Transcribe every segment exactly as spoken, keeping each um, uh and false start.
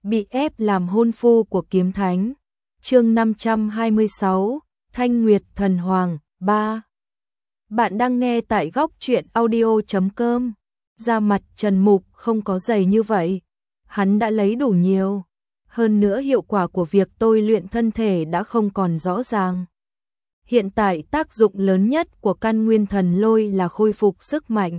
bị ép làm hôn phu của kiếm thánh. Chương năm trăm hai mươi sáu, Thanh Nguyệt Thần Hoàng ba. Bạn đang nghe tại góc truyện audio chấm com. Da mặt Trần Mục không có dày như vậy, hắn đã lấy đủ nhiều. Hơn nữa hiệu quả của việc tôi luyện thân thể đã không còn rõ ràng. Hiện tại tác dụng lớn nhất của căn nguyên thần lôi là khôi phục sức mạnh,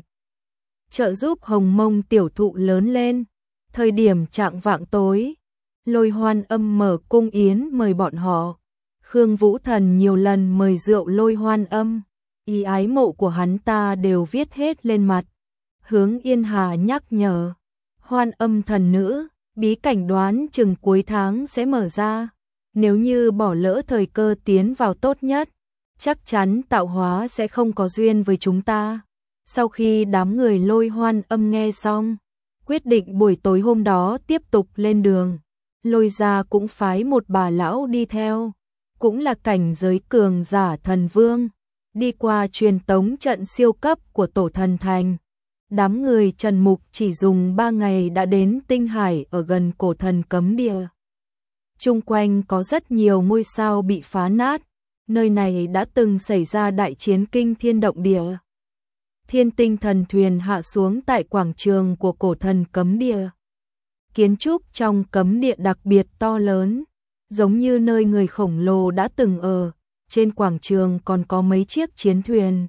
trợ giúp hồng mông tiểu thụ lớn lên. Thời điểm chạng vạng tối, Lôi Hoan Âm mở cung yến mời bọn họ. Khương Vũ Thần nhiều lần mời rượu Lôi Hoan Âm, ý ái mộ của hắn ta đều viết hết lên mặt. Hướng Yên Hà nhắc nhở, Hoan Âm thần nữ, bí cảnh đoán chừng cuối tháng sẽ mở ra. Nếu như bỏ lỡ thời cơ tiến vào tốt nhất, chắc chắn tạo hóa sẽ không có duyên với chúng ta. Sau khi đám người Lôi Hoan Âm nghe xong, quyết định buổi tối hôm đó tiếp tục lên đường. Lôi gia cũng phái một bà lão đi theo, cũng là cảnh giới cường giả thần vương, đi qua truyền tống trận siêu cấp của tổ thần thành. Đám người Trần Mục chỉ dùng ba ngày đã đến Tinh Hải ở gần cổ thần cấm địa. Chung quanh có rất nhiều ngôi sao bị phá nát, nơi này đã từng xảy ra đại chiến kinh thiên động địa. Thiên tinh thần thuyền hạ xuống tại quảng trường của cổ thần cấm địa. Kiến trúc trong cấm địa đặc biệt to lớn, giống như nơi người khổng lồ đã từng ở. Trên quảng trường còn có mấy chiếc chiến thuyền.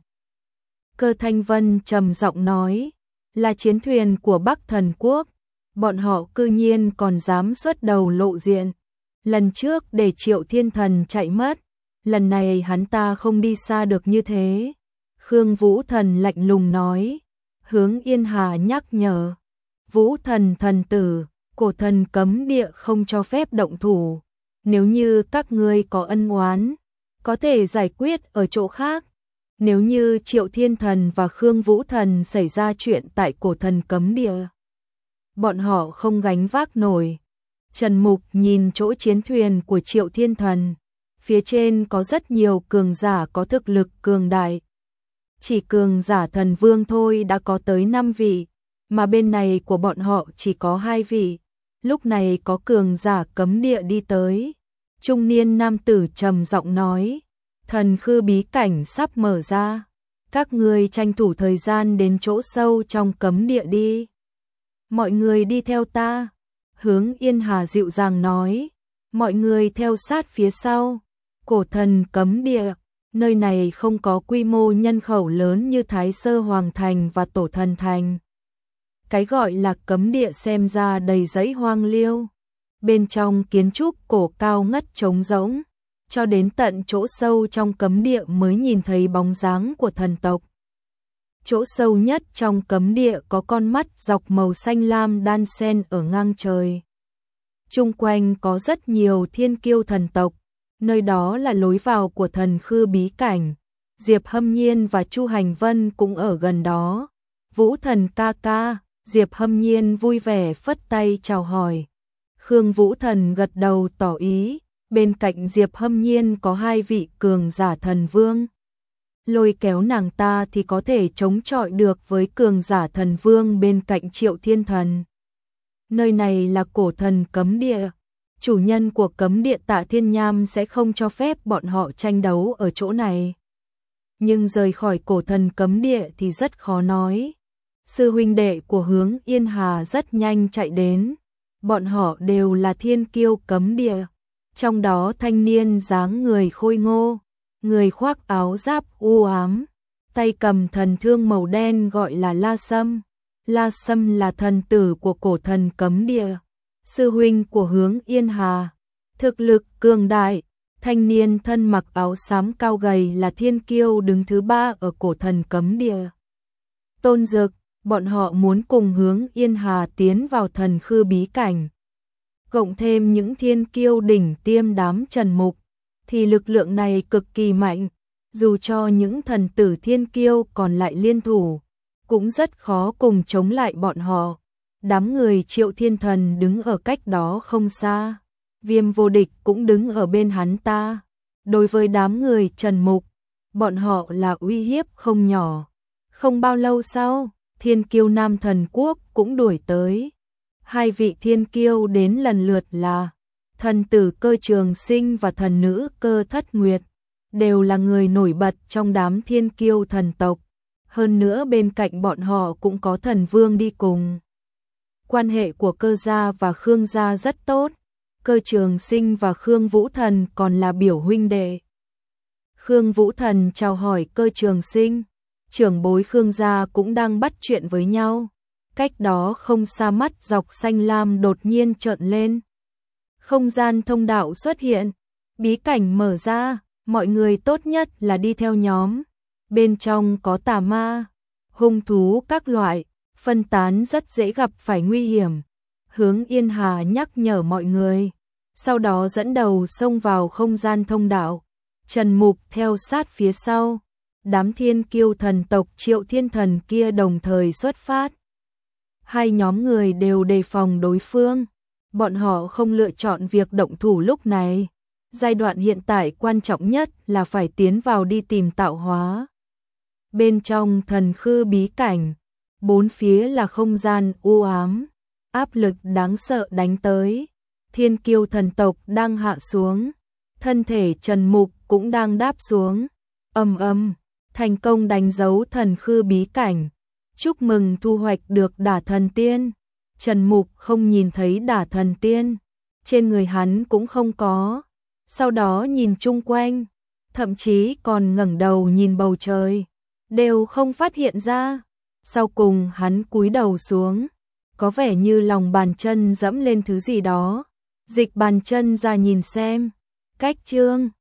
Cơ Thanh Vân trầm giọng nói, là chiến thuyền của Bắc Thần Quốc. Bọn họ cư nhiên còn dám xuất đầu lộ diện. Lần trước để Triệu Thiên Thần chạy mất, lần này hắn ta không đi xa được như thế. Khương Vũ Thần lạnh lùng nói. Hướng Yên Hà nhắc nhở, Vũ Thần thần tử, cổ thần cấm địa không cho phép động thủ. Nếu như các ngươi có ân oán, có thể giải quyết ở chỗ khác. Nếu như Triệu Thiên Thần và Khương Vũ Thần xảy ra chuyện tại cổ thần cấm địa, bọn họ không gánh vác nổi. Trần Mục nhìn chỗ chiến thuyền của Triệu Thiên Thần, phía trên có rất nhiều cường giả có thực lực cường đại. Chỉ cường giả thần vương thôi đã có tới năm vị, mà bên này của bọn họ chỉ có hai vị. Lúc này có cường giả cấm địa đi tới. Trung niên nam tử trầm giọng nói, thần khư bí cảnh sắp mở ra, các ngươi tranh thủ thời gian đến chỗ sâu trong cấm địa đi. Mọi người đi theo ta. Hướng Yên Hà dịu dàng nói. Mọi người theo sát phía sau. Cổ thần cấm địa, nơi này không có quy mô nhân khẩu lớn như Thái Sơ Hoàng Thành và Tổ Thần Thành. Cái gọi là cấm địa xem ra đầy rẫy hoang liêu. Bên trong kiến trúc cổ cao ngất trống rỗng, cho đến tận chỗ sâu trong cấm địa mới nhìn thấy bóng dáng của thần tộc. Chỗ sâu nhất trong cấm địa có con mắt dọc màu xanh lam đan xen ở ngang trời. Chung quanh có rất nhiều thiên kiêu thần tộc, nơi đó là lối vào của thần khư bí cảnh. Diệp Hâm Nhiên và Chu Hành Vân cũng ở gần đó. Vũ Thần ca ca, Diệp Hâm Nhiên vui vẻ phất tay chào hỏi. Khương Vũ Thần gật đầu tỏ ý. Bên cạnh Diệp Hâm Nhiên có hai vị cường giả thần vương. Lôi kéo nàng ta thì có thể chống chọi được với cường giả thần vương bên cạnh Triệu Thiên Thần. Nơi này là cổ thần cấm địa. Chủ nhân của cấm địa Tạ Thiên Nham sẽ không cho phép bọn họ tranh đấu ở chỗ này. Nhưng rời khỏi cổ thần cấm địa thì rất khó nói. Sư huynh đệ của Hướng Yên Hà rất nhanh chạy đến. Bọn họ đều là thiên kiêu cấm địa. Trong đó thanh niên dáng người khôi ngô, người khoác áo giáp u ám, tay cầm thần thương màu đen gọi là La Sâm. La Sâm là thần tử của cổ thần cấm địa, sư huynh của Hướng Yên Hà, thực lực cường đại. Thanh niên thân mặc áo xám cao gầy là thiên kiêu đứng thứ ba ở cổ thần cấm địa. Tôn Dực, bọn họ muốn cùng Hướng Yên Hà tiến vào thần khư bí cảnh. Cộng thêm những thiên kiêu đỉnh tiêm đám Trần Mục, thì lực lượng này cực kỳ mạnh. Dù cho những thần tử thiên kiêu còn lại liên thủ, cũng rất khó cùng chống lại bọn họ. Đám người Triệu Thiên Thần đứng ở cách đó không xa. Viêm Vô Địch cũng đứng ở bên hắn ta. Đối với đám người Trần Mục, bọn họ là uy hiếp không nhỏ. Không bao lâu sau, thiên kiêu Nam Thần Quốc cũng đuổi tới. Hai vị thiên kiêu đến lần lượt là thần tử Cơ Trường Sinh và thần nữ Cơ Thất Nguyệt, đều là người nổi bật trong đám thiên kiêu thần tộc. Hơn nữa bên cạnh bọn họ cũng có thần vương đi cùng. Quan hệ của Cơ gia và Khương gia rất tốt. Cơ Trường Sinh và Khương Vũ Thần còn là biểu huynh đệ. Khương Vũ Thần chào hỏi Cơ Trường Sinh, trưởng bối Khương gia cũng đang bắt chuyện với nhau. Cách đó không xa, mắt dọc xanh lam đột nhiên trợn lên. Không gian thông đạo xuất hiện, bí cảnh mở ra, mọi người tốt nhất là đi theo nhóm. Bên trong có tà ma, hung thú các loại, phân tán rất dễ gặp phải nguy hiểm. Hướng Yên Hà nhắc nhở mọi người, sau đó dẫn đầu xông vào không gian thông đạo. Trần Mục theo sát phía sau, đám thiên kiêu thần tộc Triệu Thiên Thần kia đồng thời xuất phát. Hai nhóm người đều đề phòng đối phương, bọn họ không lựa chọn việc động thủ lúc này. Giai đoạn hiện tại quan trọng nhất là phải tiến vào đi tìm tạo hóa. Bên trong thần khư bí cảnh, bốn phía là không gian u ám, áp lực đáng sợ đánh tới. Thiên kiêu thần tộc đang hạ xuống, thân thể Trần Mục cũng đang đáp xuống. Ầm ầm, thành công đánh dấu thần khư bí cảnh. Chúc mừng thu hoạch được Đả Thần Tiên. Trần Mục không nhìn thấy Đả Thần Tiên, trên người hắn cũng không có. Sau đó nhìn chung quanh, thậm chí còn ngẩng đầu nhìn bầu trời, đều không phát hiện ra. Sau cùng hắn cúi đầu xuống, có vẻ như lòng bàn chân dẫm lên thứ gì đó. Dịch bàn chân ra nhìn xem. Cách chương